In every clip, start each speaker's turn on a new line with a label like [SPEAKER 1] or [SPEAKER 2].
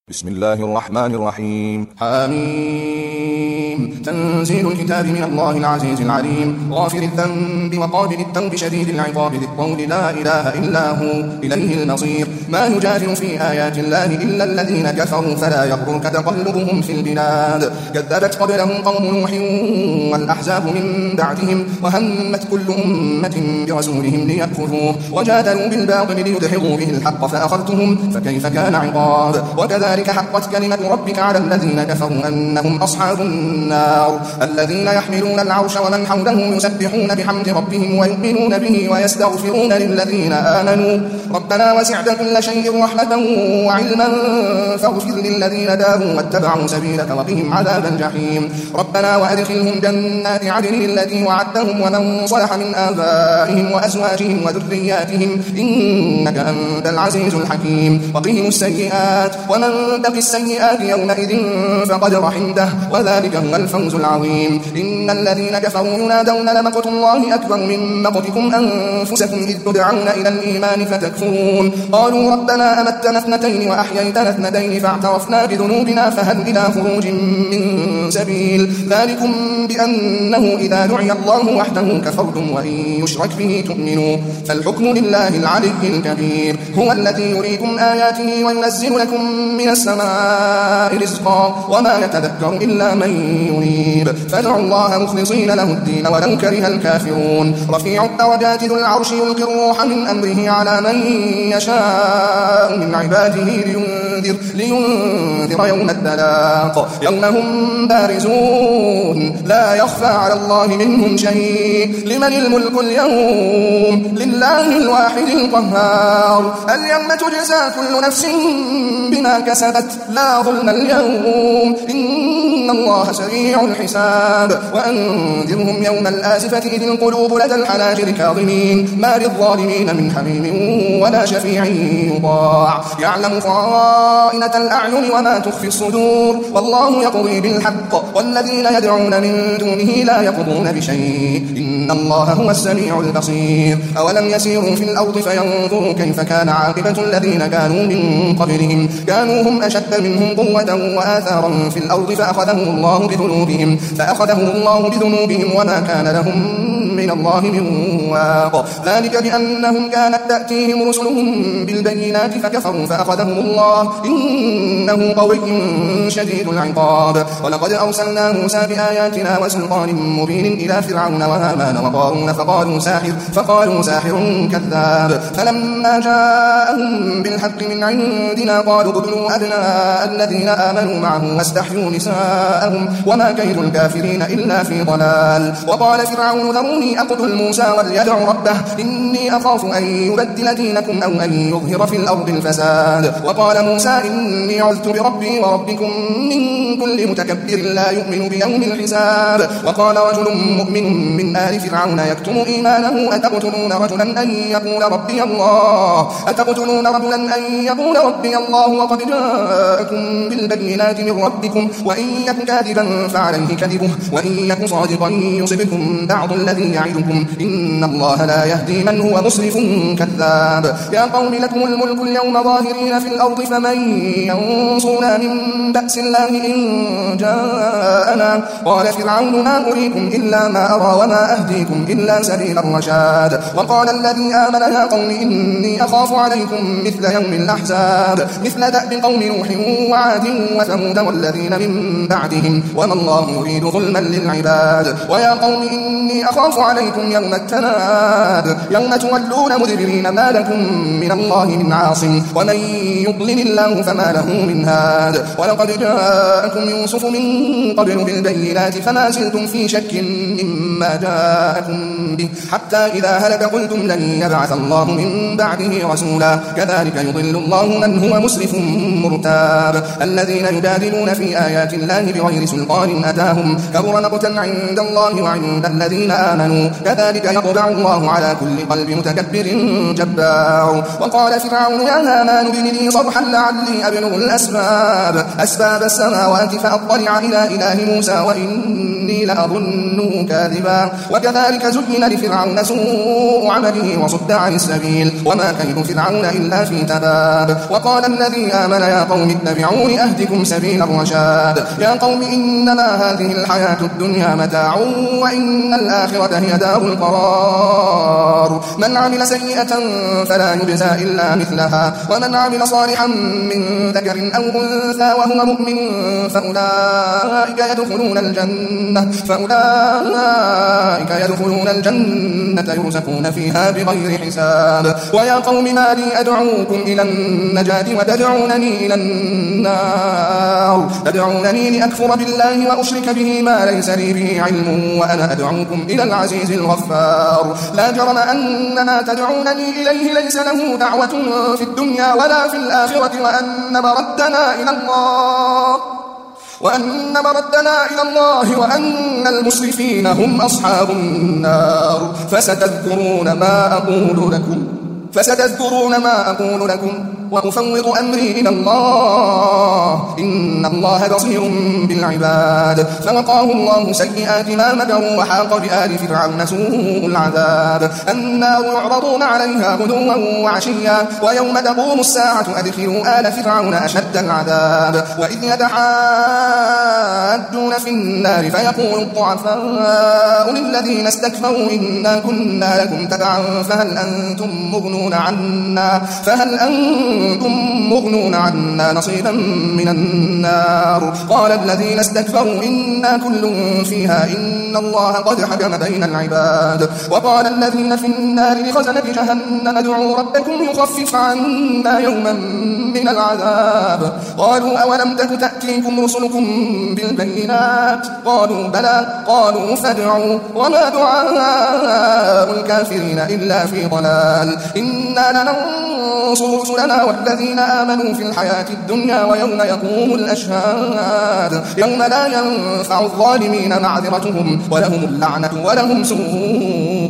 [SPEAKER 1] بسم الله الرحمن الرحيم.
[SPEAKER 2] حميم. تنزيل الكتاب من الله العزيز العليم، غافر الذنب وقابل التوب شديد العقاب ذي الطول لا إله إلا هو إليه المصير. ما يجادل في آيات الله إلا الذين كفروا فلا يغرك تقلبهم في البلاد. كذبت قبلهم قوم نوح والأحزاب من بعدهم، وهمت كل أمة برسولهم ليأخذوه، وجادلوا بالباطل ليدحضوا به الحق فأخذتهم فكيف كان عقاب. وكذلك حقت كلمة ربك على الذين كفروا أنهم أصحاب النار. الذين يحملون العرش ومن حوله يسبحون بحمد ربهم ويؤمنون به ويستغفرون للذين آمنوا ربنا وسعت كل شيء رحمة وعلما فاغفر للذين تابوا واتبعوا سبيلك وقهم عذاب الجحيم. ربنا وأدخلهم جنات عدن التي وعدتهم ومن صلح من آبائهم وأزواجهم وذرياتهم إنك أنت العزيز الحكيم. وقهم السيئات ومن تق السيئات يومئذ فقد رحمته وذلك هو الفوز العظيم. إن الذين كفروا ينادون لمقت الله أكبر من مقتكم أنفسكم إذ تدعون إلى الإيمان فتكفرون. قالوا ربنا أمتنا اثنتين وأحييتنا اثنتين فاعترفنا بذنوبنا فهل إلى خروج من سبيل. ذلكم بأنه إذا دعي الله وحده كفرتم وإن يشرك به تؤمنوا فالحكم لله العلي الكبير. هو الذي يريكم آياته وينزل لكم من السماء رزقا وما يتذكر إلا من ينيب. فادعوا الله مخلصين له الدين ولو كره الكافرون. رفيع الدرجات ذو العرش يلقي الروح من أمره على من يشاء من عباده لينذر يوم التلاق يوم هم بارزون لا يخفى على الله منهم شيء. لمن الملك اليوم لله الواحد القهار. اليوم تجزى كل نفس بما كسبت لا ظلم اليوم إن الله سريع الحساب. وأنذرهم يوم الآزفة إذ القلوب لدى الحناجر كاظمين ما للظالمين من حميم ولا شفيع يطاع. يعلم خائنة الأعين وما تخفي الصدور والله يقضي بالحق والذين يدعون من دونه لا يقضون بشيء إن الله هو السميع البصير. أولم يسيروا في الأرض فينظروا كيف كان عاقبة الذين كانوا من قبلهم كانوا هم أشد منهم قوة وآثارا في الأرض فأخذهم الله بذنوبهم وما كان لهم من الله من واق. ذلك بأنهم كانت تأتيهم رسلهم بالبينات فكفروا فأخذهم الله إنه قوي شديد العقاب. ولقد أرسلنا موسى بآياتنا وسلطان مبين إلى فرعون وهامان وقارون فقالوا ساحر كذاب. فلما جاءهم بالحق من عندنا قالوا اقتلوا أبناء الذين آمنوا معه واستحيوا نساءهم وما كيد الكافرين إلا في ضلال. وقال فرعون ذروني أقتل موسى وليدع ربه إني أخاف أن يبدل دينكم أو أن يظهر في الأرض الفساد. وقال موسى إني عذت بربي وربكم من كل متكبر لا يؤمن بيوم الحساب. وقال رجل مؤمن من آل فرعون يكتم إيمانه أتقتلون رجلا أن يقول ربي الله وقد جاءكم بالبينات من ربكم وإن يك كاذبا فعليه كذبه وإن يك صادقا يصبكم بعض الذي يعدكم إن الله لا يهدي من هو مسرف كذاب. يا قوم لكم الملك اليوم ظاهرين في الأرض فمن ينصرنا من بأس الله إن جاءنا. قال فرعون ما أريكم إلا ما أرى وما أهديكم إلا سبيل الرشاد. وقال الذي آمن يا قوم إني أخاف عليكم مثل يوم الأحزاب مثل دأب قوم نوح وعاد وثمود والذين من بعدهم وما الله يريد ظلما للعباد. ويا قوم إني أخاف عليكم يوم التناد يوم تولون مدبرين ما لكم من الله من عاصم ومن يضلل الله فما له من هاد. ولقد جاءكم يوسف من قبل بالبينات فما زلتم في شك مما جاءكم به حتى إذا هلك قلتم لن يبعث الله من بعده رسولا كذلك يضل الله من هو مسرف مرتاب. الذين يجادلون في آيات الله بغير سلطان أتاهم كبر مقتا عند الله وعند الذين آمنوا كذلك يطبع الله على كل قلب متكبر جبار. وقال فرعون يا هامان ابن لي صرحا لعلي أبلغ أسباب السماوات فأطلع إلى إله موسى وإني إني لأظنه كاذبا وكذلك زين لفرعون سوء عمله وصد عن السبيل وما كيد فرعون إلا في تباب وقال الذي آمن يا قوم اتبعون أهدكم سبيل الرشاد يا قوم إنما هذه الحياة الدنيا متاع وإن الآخرة هي دار القرار من عمل سيئة فلا يجزى إلا مثلها ومن عمل صالحا من ذكر أو أنثى وهو مؤمن فأولئك يدخلون الجنة يرزقون فيها بغير حساب ويا قوم ما لي أدعوكم إلى النجاة وتدعونني إلى النار تدعونني لأكفر بالله وأشرك به ما ليس لي به علم وأنا أدعوكم إلى العزيز الغفار لا جرم أن ما تدعونني إليه ليس له دعوة في الدنيا ولا في الآخرة وأن مردنا إلى الله وأن المسرفين هم أصحاب النار فستذكرون ما أقول لكم وأفوض أمري إلى الله إن الله بصير بالعباد فوقاه الله سيئات ما مكروا وحاق بآل فرعون سوء العذاب النار يعرضون عليها غدوا وعشيا ويوم تقوم الساعة أدخلوا آل فرعون أشد العذاب وإذ يتحاجون في النار فيقول الضعفاء للذين استكبروا إنا كنا لكم تبعا فهل أنتم مغنون عنا نصيبا من النار قال الذين استكبروا إنا كل فيها إن الله قد حكم بين العباد وقال الذين في النار لخزنة جهنم ادعوا ربكم يخفف عنا يوما من العذاب قالوا أولم تك تأتيكم رسلكم بالبينات قالوا بلى قالوا فادعوا وما دعاء الكافرين إلا في ضلال إنا لننصر رسلنا والذين آمنوا في الحياة الدنيا ويوم يقوم الأشهاد يوم لا ينفع الظالمين معذرتهم ولهم اللعنة ولهم سوء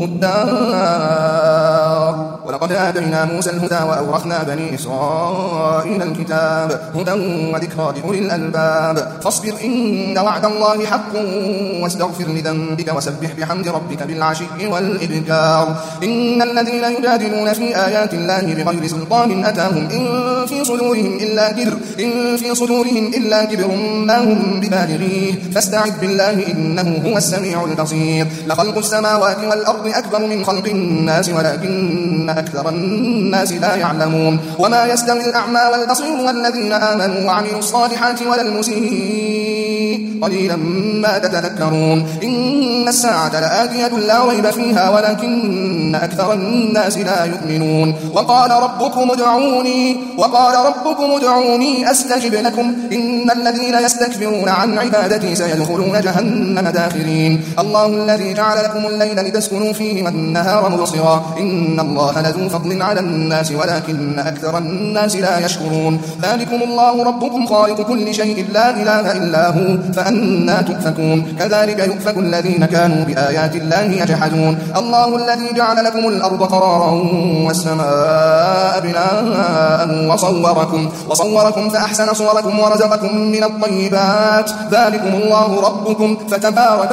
[SPEAKER 2] الدار ولقد آتينا موسى الهدى وأورثنا بني إسرائيل الكتاب هدى وذكرى لأولي الألباب فاصبر إن وعد الله حق واستغفر لذنبك وسبح بحمد ربك بالعشي والإبكار إن الذين يجادلون في آيات الله بغير سلطان أتاهم إن في صدورهم إلا كبر ما هم ببالغيه فاستعذ بالله إنه هو السميع البصير لخلق السماوات والأرض أكبر من خلق الناس ولكن أكثر الناس لا يعلمون وما يستوي الأعمى والبصير والذين آمنوا وعملوا الصالحات ولا المسيء قليلا ما تتذكرون إن الساعة لآتية لا ريب فيها ولكن أكثر الناس لا يؤمنون وقال ربكم ادعوني أستجب لكم إن الذين يستكبرون عن عبادتي سيدخلون جهنم داخرين الله الذي جعل لكم الليل لتسكنوا فيه والنهار مبصرا إن الله لذو فضل على الناس ولكن أكثر الناس لا يشكرون ذلكم الله ربكم خالق كل شيء لا إله إلا هو فأنا تؤفكون كذلك يؤفك الذين كانوا بآيات الله يجحدون الله الذي جعل لكم الأرض قرارا والسماء بناء وصوركم فأحسن صوركم ورزقكم من الطيبات ذلكم الله ربكم فتبارك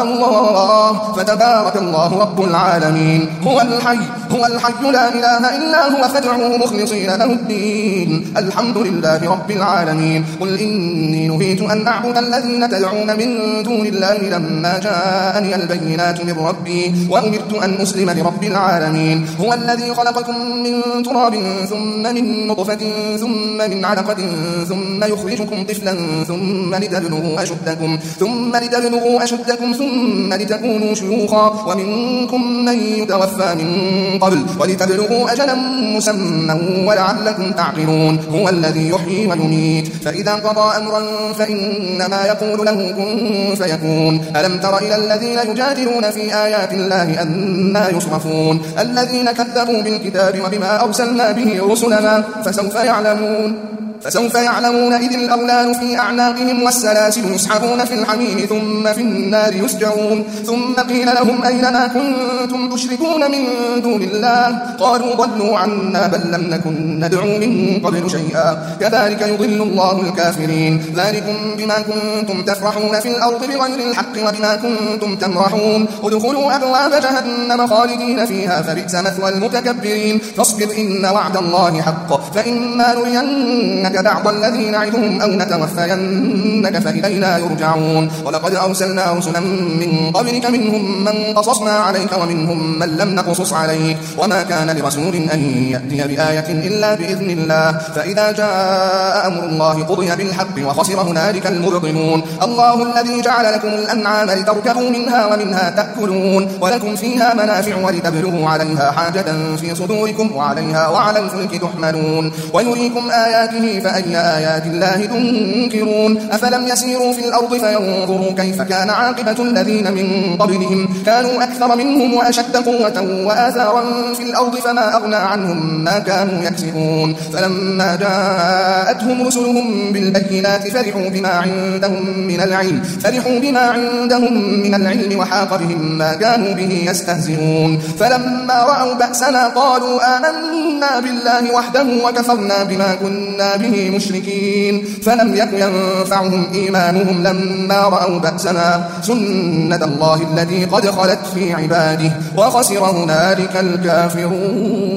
[SPEAKER 2] الله رب العالمين هو الحي لا إله إلا هو فادعوه مخلصين له الدين الحمد لله رب العالمين قل إني نهيت أن أعبد الذين تدعون من دون الله لما جاءني البينات من ربي وأمرت أن أسلم لرب العالمين هو الذي خلقكم من تراب ثم من نطفة ثم من علقة ثم يخرجكم طفلا ثم لتبلغوا أشدكم ثم لتكونوا شيوخا ومنكم من يتوفى من قبل ولتبلغوا أجلا مسمى ولعلكم تعقلون هو الذي يحيي ويميت فإذا قضى أمرا فإنما يقول له كن فيكون ألم تر إلى الذين يجادلون في آيات الله أنى يصرفون الذين كذبوا بالكتاب وبما أرسلنا به رسلنا فسوف يعلمون إذ الأغلال في أعناقهم والسلاسل يسحبون في الحميم ثم في النار يسجرون ثم قيل لهم أين ما كنتم تشركون من دون الله قالوا ضلوا عنا بل لم نكن ندعو من قبل شيئا كذلك يضل الله الكافرين ذلكم بما كنتم تفرحون في الأرض بغير الحق وبما كنتم تمرحون ادخلوا أبواب جهنم خالدين فيها فبئس مثوى المتكبرين فاصبر إن وعد الله حق فإما نرينك بعض الذي نعدهم أو نتوفينك فإلينا يرجعون ولقد أرسلنا رسلا من قبلك منهم من قصصنا عليك ومنهم من لم نقصص عليك وما كان لرسول أن يأتي بآية إلا بإذن الله فإذا جاء أمر الله قضي بالحق وخسر هنالك المبطلون الله الذي جعل لكم الأنعام لتركبوا منها ومنها تأكلون ولكم فيها منافع ولتبلغوا عليها حاجة في صدوركم وعليها وعلى الفلك تحملون ويريكم آياته فأي آيات الله تنكرون أفلم يسيروا في الأرض فينظروا كيف كان عاقبة الذين من قبلهم كانوا أكثر منهم وأشد قوة وآثارا في الأرض فما أغنى عنهم ما كانوا يكسبون فلما جاءتهم رسلهم بالبينات فرحوا بما عندهم من العلم وحاق بهم ما كانوا به يستهزئون فلما رأوا بأسنا قالوا آمنا بالله وحده وكفرنا بما كنا به مشركين فلم يك ينفعهم إيمانهم لما رأوا بأسنا سنة الله التي قد خلت في عباده وخسر هنالك الكافرون